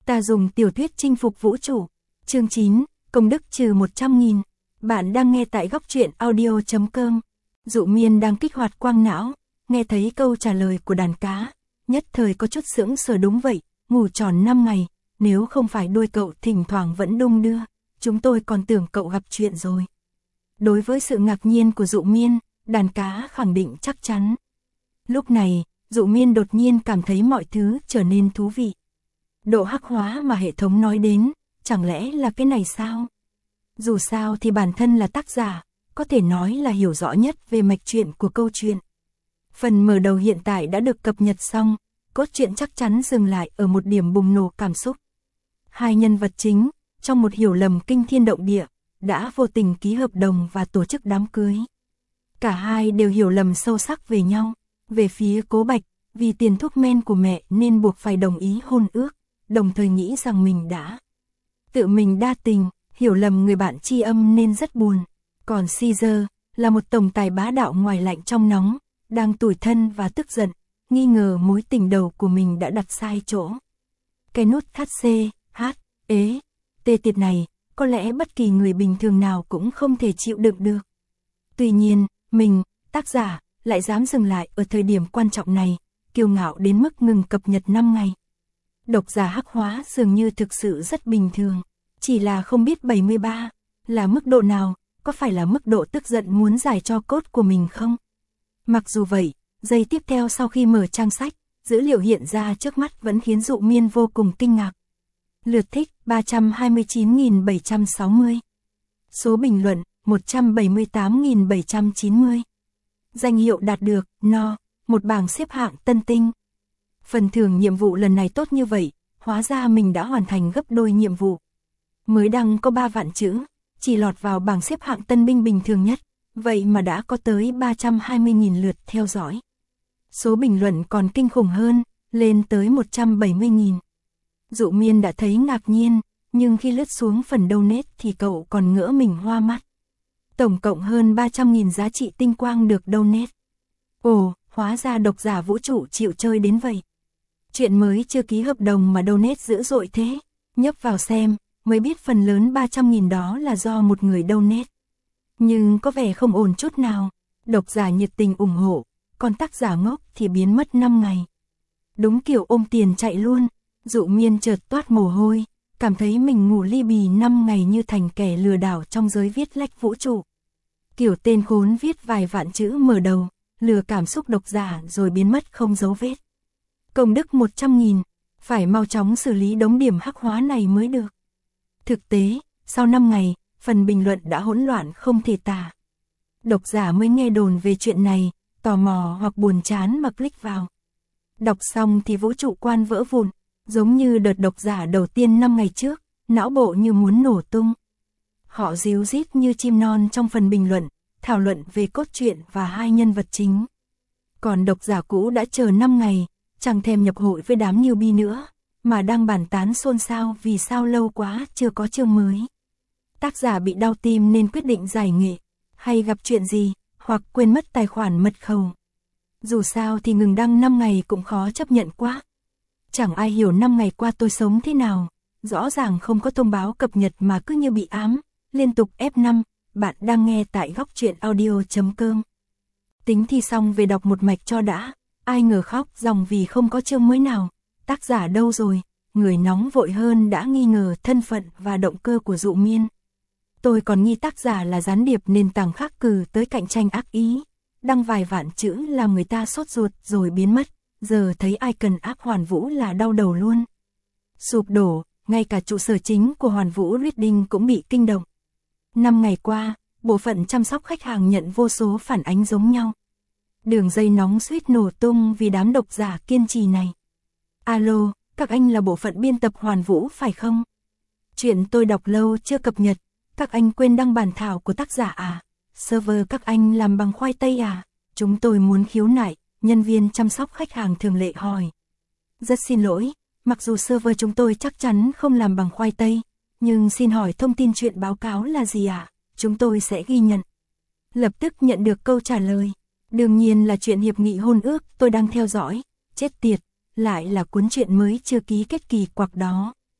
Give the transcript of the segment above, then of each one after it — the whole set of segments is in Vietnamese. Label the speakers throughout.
Speaker 1: Ta dùng tiểu thuyết chinh phục vũ trụ. Chương 9, công đức trừ 100.000. Bạn đang nghe tại góc truyện audio.com. Dụ Miên đang kích hoạt quang não, nghe thấy câu trả lời của đàn cá, nhất thời có chút sững sờ. Đúng vậy, ngủ tròn 5 ngày, nếu không phải đuôi cậu thỉnh thoảng vẫn đung đưa, chúng tôi còn tưởng cậu gặp chuyện rồi. Đối với sự ngạc nhiên của Dụ Miên, đàn cá khẳng định chắc chắn. Lúc này, Dụ Miên đột nhiên cảm thấy mọi thứ trở nên thú vị. Độ hắc hóa mà hệ thống nói đến, chẳng lẽ là cái này sao? Dù sao thì bản thân là tác giả, có thể nói là hiểu rõ nhất về mạch truyện của câu chuyện. Phần mở đầu hiện tại đã được cập nhật xong, cốt truyện chắc chắn dừng lại ở một điểm bùng nổ cảm xúc. Hai nhân vật chính, trong một hiểu lầm kinh thiên động địa, đã vô tình ký hợp đồng và tổ chức đám cưới. Cả hai đều hiểu lầm sâu sắc về nhau. Về phía Cố Bạch, vì tiền thuốc men của mẹ nên buộc phải đồng ý hôn ước, đồng thời nghĩ rằng mình đã tự mình đa tình, hiểu lầm người bạn tri âm nên rất buồn. Còn Caesar là một tổng tài bá đạo ngoài lạnh trong nóng, đang tủi thân và tức giận, nghi ngờ mối tình đầu của mình đã đặt sai chỗ. Cái nút thắt C, H, ế, T tiệt này, có lẽ bất kỳ người bình thường nào cũng không thể chịu đựng được. Tuy nhiên, mình, tác giả, lại dám dừng lại ở thời điểm quan trọng này, kiêu ngạo đến mức ngừng cập nhật 5 ngày. Độc giả hắc hóa dường như thực sự rất bình thường, chỉ là không biết 73 là mức độ nào, có phải là mức độ tức giận muốn giải cho cốt của mình không? Mặc dù vậy, giây tiếp theo sau khi mở trang sách, dữ liệu hiện ra trước mắt vẫn khiến Dụ Miên vô cùng kinh ngạc. Lượt thích 329.760. Số bình luận 178.790. Danh hiệu đạt được, no, một bảng xếp hạng tân tinh. Phần thưởng nhiệm vụ lần này tốt như vậy, hóa ra mình đã hoàn thành gấp đôi nhiệm vụ. Mới đăng có 3 vạn chữ, chỉ lọt vào bảng xếp hạng tân binh bình thường nhất, vậy mà đã có tới 320.000 lượt theo dõi. Số bình luận còn kinh khủng hơn, lên tới 170.000. Dụ Miên đã thấy ngạc nhiên, nhưng khi lướt xuống phần donate thì cậu còn ngỡ mình hoa mắt. Tổng cộng hơn 300.000 giá trị tinh quang được donate. Ồ, hóa ra độc giả vũ trụ chịu chơi đến vậy. Chuyện mới chưa ký hợp đồng mà donate dữ dội thế. Nhấp vào xem, mới biết phần lớn 300.000 đó là do một người donate. Nhưng có vẻ không ổn chút nào. Độc giả nhiệt tình ủng hộ, còn tác giả ngốc thì biến mất 5 ngày. Đúng kiểu ôm tiền chạy luôn. Dụ Miên chợt toát mồ hôi, cảm thấy mình ngủ li bì 5 ngày như thành kẻ lừa đảo trong giới viết lách vũ trụ. Kiểu tên khốn viết vài vạn chữ mở đầu, lừa cảm xúc độc giả rồi biến mất không dấu vết. Công đức 100.000, phải mau chóng xử lý đống điểm hắc hóa này mới được. Thực tế, sau 5 ngày, phần bình luận đã hỗn loạn không thể tả. Độc giả mới nghe đồn về chuyện này, tò mò hoặc buồn chán mà click vào. Đọc xong thì vũ trụ quan vỡ vụn, giống như đợt độc giả đầu tiên 5 ngày trước, não bộ như muốn nổ tung. Họ ríu rít như chim non trong phần bình luận, thảo luận về cốt truyện và hai nhân vật chính. Còn độc giả cũ đã chờ 5 ngày, chẳng thèm nhập hội với đám newbie nữa, mà đang bàn tán xôn xao vì sao lâu quá chưa có chương mới. Tác giả bị đau tim nên quyết định giải nghệ, hay gặp chuyện gì, hoặc quên mất tài khoản mật khẩu. Dù sao thì ngừng đăng 5 ngày cũng khó chấp nhận quá. Chẳng ai hiểu 5 ngày qua tôi sống thế nào, rõ ràng không có thông báo cập nhật mà cứ như bị ám, liên tục F5, bạn đang nghe tại góc truyện audio.com. Tính thi xong về đọc một mạch cho đã, ai ngờ khóc ròng vì không có chương mới nào, tác giả đâu rồi, người nóng vội hơn đã nghi ngờ thân phận và động cơ của Dụ Miên. Tôi còn nghi tác giả là gián điệp nền tảng khắc cừ tới cạnh tranh ác ý, đăng vài vạn chữ làm người ta sốt ruột rồi biến mất. Giờ thấy icon ác Hoàn Vũ là đau đầu luôn. Sụp đổ, ngay cả trụ sở chính của Hoàn Vũ Reading cũng bị kinh động. 5 ngày qua, bộ phận chăm sóc khách hàng nhận vô số phản ánh giống nhau. Đường dây nóng suýt nổ tung vì đám độc giả kiên trì này. Alo, các anh là bộ phận biên tập Hoàn Vũ phải không? Chuyện tôi đọc lâu chưa cập nhật, các anh quên đăng bản thảo của tác giả à? Server các anh làm bằng khoai tây à? Chúng tôi muốn khiếu nại. Nhân viên chăm sóc khách hàng thường lệ hỏi. Rất xin lỗi, mặc dù server chúng tôi chắc chắn không làm bằng khoai tây, nhưng xin hỏi thông tin chuyện báo cáo là gì ạ? Chúng tôi sẽ ghi nhận. Lập tức nhận được câu trả lời. Đương nhiên là chuyện hiệp nghị hôn ước tôi đang theo dõi. Chết tiệt, lại là cuốn truyện mới chưa ký kết kỳ quặc đó.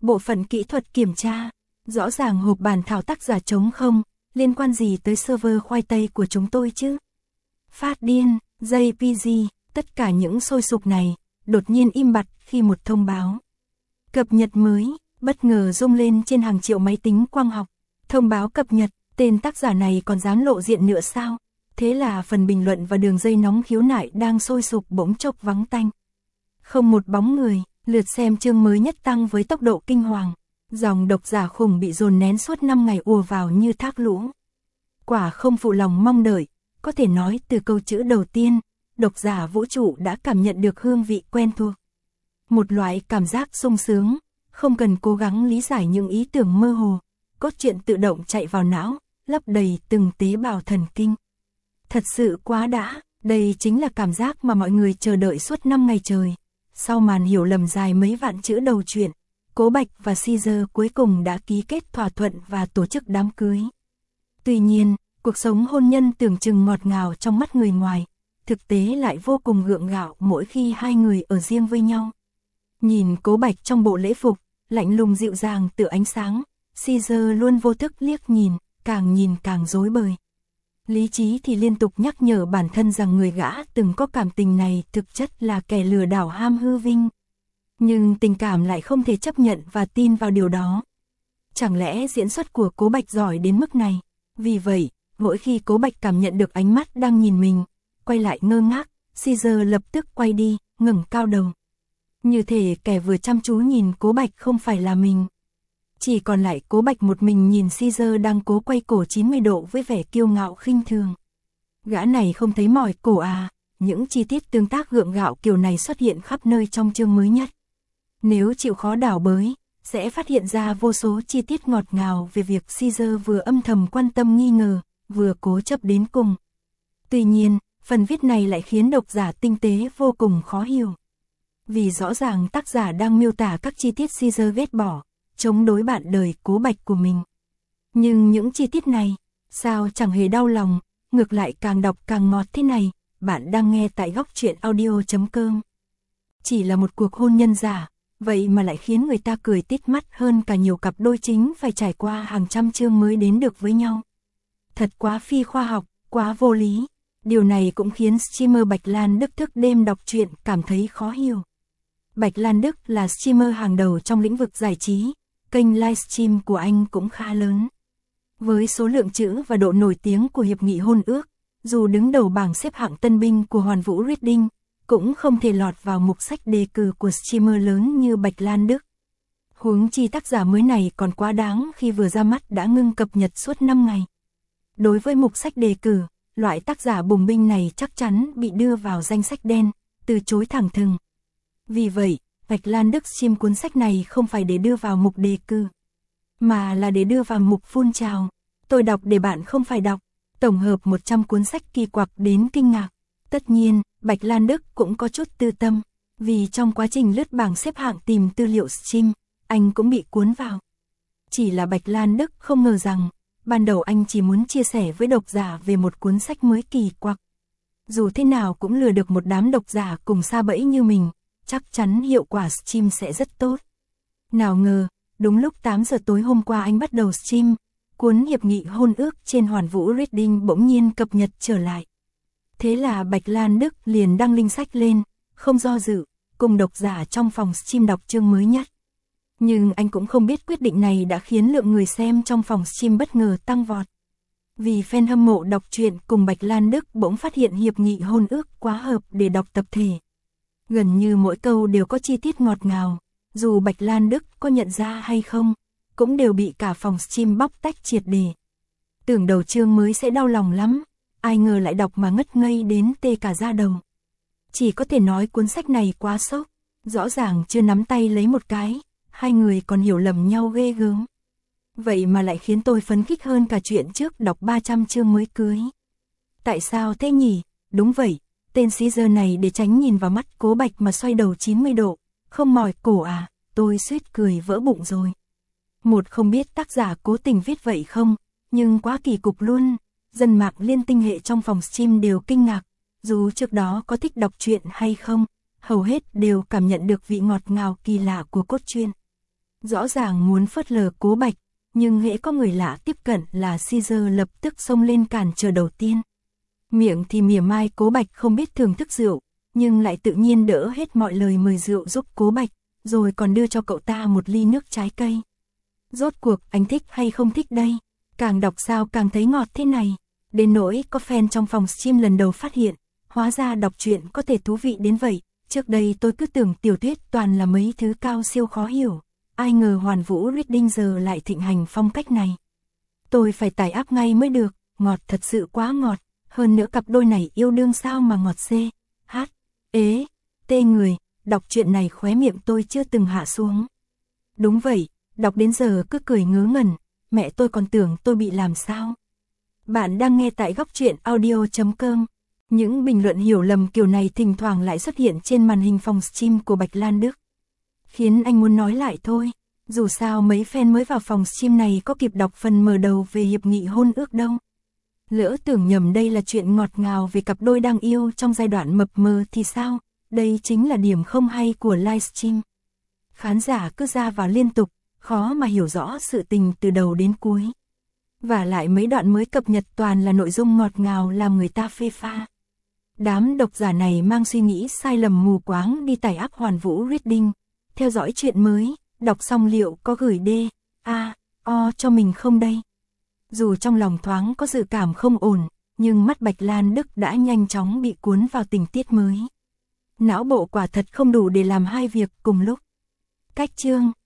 Speaker 1: Bộ phận kỹ thuật kiểm tra. Rõ ràng hộp bản thảo tác giả trống không, liên quan gì tới server khoai tây của chúng tôi chứ? Phát điên, JPG, tất cả những sôi sục này, đột nhiên im bặt khi một thông báo cập nhật mới, bất ngờ rung lên trên hàng triệu máy tính quang học. Thông báo cập nhật, tên tác giả này còn dám lộ diện nữa sao? Thế là phần bình luận và đường dây nóng khiếu nại đang sôi sục bỗng chốc vắng tanh. Không một bóng người, lượt xem chương mới nhất tăng với tốc độ kinh hoàng. Dòng độc giả khủng bị dồn nén suốt 5 ngày ùa vào như thác lũ. Quả không phụ lòng mong đợi, có thể nói từ câu chữ đầu tiên, độc giả vũ trụ đã cảm nhận được hương vị quen thuộc. Một loại cảm giác sung sướng, không cần cố gắng lý giải những ý tưởng mơ hồ, cốt truyện tự động chạy vào não, lấp đầy từng tế bào thần kinh. Thật sự quá đã, đây chính là cảm giác mà mọi người chờ đợi suốt 5 ngày trời. Sau màn hiểu lầm dài mấy vạn chữ đầu truyện, Cố Bạch và Caesar cuối cùng đã ký kết thỏa thuận và tổ chức đám cưới. Tuy nhiên, cuộc sống hôn nhân tưởng chừng ngọt ngào trong mắt người ngoài, thực tế lại vô cùng gượng gạo mỗi khi hai người ở riêng với nhau. Nhìn Cố Bạch trong bộ lễ phục, lạnh lùng dịu dàng tựa ánh sáng, Caesar luôn vô thức liếc nhìn càng rối bời. Lý trí thì liên tục nhắc nhở bản thân rằng người gã từng có cảm tình này thực chất là kẻ lừa đảo ham hư vinh. Nhưng tình cảm lại không thể chấp nhận và tin vào điều đó. Chẳng lẽ diễn xuất của Cố Bạch giỏi đến mức này? Vì vậy, mỗi khi Cố Bạch cảm nhận được ánh mắt đang nhìn mình, quay lại ngơ ngác, Caesar lập tức quay đi, ngẩng cao đầu. Như thể kẻ vừa chăm chú nhìn Cố Bạch không phải là mình. Chỉ còn lại Cố Bạch một mình nhìn Caesar đang cố quay cổ 90 độ với vẻ kiêu ngạo khinh thường. Gã này không thấy mỏi cổ à? Những chi tiết tương tác gượng gạo kiểu này xuất hiện khắp nơi trong chương mới nhất. Nếu chịu khó đảo bới, sẽ phát hiện ra vô số chi tiết ngọt ngào về việc Caesar vừa âm thầm quan tâm nghi ngờ, vừa cố chấp đến cùng. Tuy nhiên, phần viết này lại khiến độc giả tinh tế vô cùng khó hiểu. Vì rõ ràng tác giả đang miêu tả các chi tiết Caesar ghét bỏ, chống đối bạn đời Cố Bạch của mình. Nhưng những chi tiết này, sao chẳng hề đau lòng, ngược lại càng đọc càng ngọt thế này. Bạn đang nghe tại Góc Truyện Audio.com. Chỉ là một cuộc hôn nhân giả, vậy mà lại khiến người ta cười tít mắt hơn cả nhiều cặp đôi chính phải trải qua hàng trăm chương mới đến được với nhau. Thật quá phi khoa học, quá vô lý. Điều này cũng khiến streamer Bạch Lan Đức thức đêm đọc truyện cảm thấy khó hiểu. Bạch Lan Đức là streamer hàng đầu trong lĩnh vực giải trí, kênh livestream của anh cũng khá lớn. Với số lượng chữ và độ nổi tiếng của hiệp nghị hôn ước, dù đứng đầu bảng xếp hạng tân binh của Hoàn Vũ Reading, cũng không thể lọt vào mục sách đề cử của streamer lớn như Bạch Lan Đức. Huống chi tác giả mới này còn quá đáng khi vừa ra mắt đã ngưng cập nhật suốt 5 ngày. Đối với mục sách đề cử, loại tác giả bùng binh này chắc chắn bị đưa vào danh sách đen, từ chối thẳng thừng. Vì vậy, Bạch Lan Đức stream cuốn sách này không phải để đưa vào mục đề cử, mà là để đưa vào mục phun trào. Tôi đọc để bạn không phải đọc, tổng hợp 100 cuốn sách kỳ quặc đến kinh ngạc. Tất nhiên, Bạch Lan Đức cũng có chút tư tâm, vì trong quá trình lướt bảng xếp hạng tìm tư liệu stream, anh cũng bị cuốn vào. Chỉ là Bạch Lan Đức không ngờ rằng, ban đầu anh chỉ muốn chia sẻ với độc giả về một cuốn sách mới kỳ quặc. Dù thế nào cũng lừa được một đám độc giả cùng sa bẫy như mình, chắc chắn hiệu quả stream sẽ rất tốt. Nào ngờ, đúng lúc 8 giờ tối hôm qua anh bắt đầu stream, cuốn hiệp nghị hôn ước trên Hoàn Vũ Reading bỗng nhiên cập nhật trở lại. Thế là Bạch Lan Đức liền đăng link sách lên, không do dự, cùng độc giả trong phòng stream đọc chương mới nhất. Nhưng anh cũng không biết quyết định này đã khiến lượng người xem trong phòng stream bất ngờ tăng vọt. Vì fan hâm mộ đọc truyện cùng Bạch Lan Đức bỗng phát hiện hiệp nghị hôn ước quá hợp để đọc tập thể. Gần như mỗi câu đều có chi tiết ngọt ngào, dù Bạch Lan Đức có nhận ra hay không, cũng đều bị cả phòng stream bóc tách triệt để. Tưởng đầu chương mới sẽ đau lòng lắm, ai ngờ lại đọc mà ngất ngây đến tê cả da đầu. Chỉ có thể nói cuốn sách này quá sốc, rõ ràng chưa nắm tay lấy một cái, hai người còn hiểu lầm nhau ghê gớm. Vậy mà lại khiến tôi phấn khích hơn cả chuyện trước đọc 300 chương mới cưới. Tại sao thế nhỉ? Đúng vậy, tên Caesar này để tránh nhìn vào mắt Cố Bạch mà xoay đầu 90 độ, không mỏi cổ à, tôi suýt cười vỡ bụng rồi. Một không biết tác giả cố tình viết vậy không, nhưng quá kỳ cục luôn. Dân mạng liên tinh hệ trong phòng stream đều kinh ngạc, dù trước đó có thích đọc truyện hay không, hầu hết đều cảm nhận được vị ngọt ngào kỳ lạ của cốt truyện. Rõ ràng muốn phớt lờ Cố Bạch, nhưng hễ có người lạ tiếp cận là Caesar lập tức xông lên cản trở đầu tiên. Miệng thì mỉa mai Cố Bạch không biết thưởng thức rượu, nhưng lại tự nhiên đỡ hết mọi lời mời rượu giúp Cố Bạch, rồi còn đưa cho cậu ta một ly nước trái cây. Rốt cuộc anh thích hay không thích đây? Càng đọc sao càng thấy ngọt thế này. Đến nỗi có fan trong phòng stream lần đầu phát hiện, hóa ra đọc truyện có thể thú vị đến vậy. Trước đây tôi cứ tưởng tiểu thuyết toàn là mấy thứ cao siêu khó hiểu. Ai ngờ Hoàn Vũ Reading giờ lại thịnh hành phong cách này. Tôi phải tải app ngay mới được, ngọt thật sự quá ngọt. Hơn nữa cặp đôi này yêu đương sao mà ngọt c, hát, ế, tê người. Đọc truyện này khóe miệng tôi chưa từng hạ xuống. Đúng vậy, đọc đến giờ cứ cười ngớ ngẩn, mẹ tôi còn tưởng tôi bị làm sao. Bạn đang nghe tại Góc Truyện Audio.com. Những bình luận hiểu lầm kiểu này thỉnh thoảng lại xuất hiện trên màn hình phòng stream của Bạch Lan Đức, khiến anh muốn nói lại thôi. Dù sao mấy fan mới vào phòng stream này có kịp đọc phần mở đầu về hiệp nghị hôn ước đâu. Lỡ tưởng nhầm đây là chuyện ngọt ngào về cặp đôi đang yêu trong giai đoạn mập mờ thì sao? Đây chính là điểm không hay của livestream. Khán giả cứ ra vào liên tục, khó mà hiểu rõ sự tình từ đầu đến cuối. Và lại mấy đoạn mới cập nhật toàn là nội dung ngọt ngào làm người ta phê pha. Đám độc giả này mang suy nghĩ sai lầm mù quáng đi tải app Hoàn Vũ Reading, theo dõi chuyện mới, đọc xong liệu có gửi o cho mình không đây? Dù trong lòng thoáng có dự cảm không ổn, nhưng mắt Bạch Lan Đức đã nhanh chóng bị cuốn vào tình tiết mới. Não bộ quả thật không đủ để làm hai việc cùng lúc. Cách chương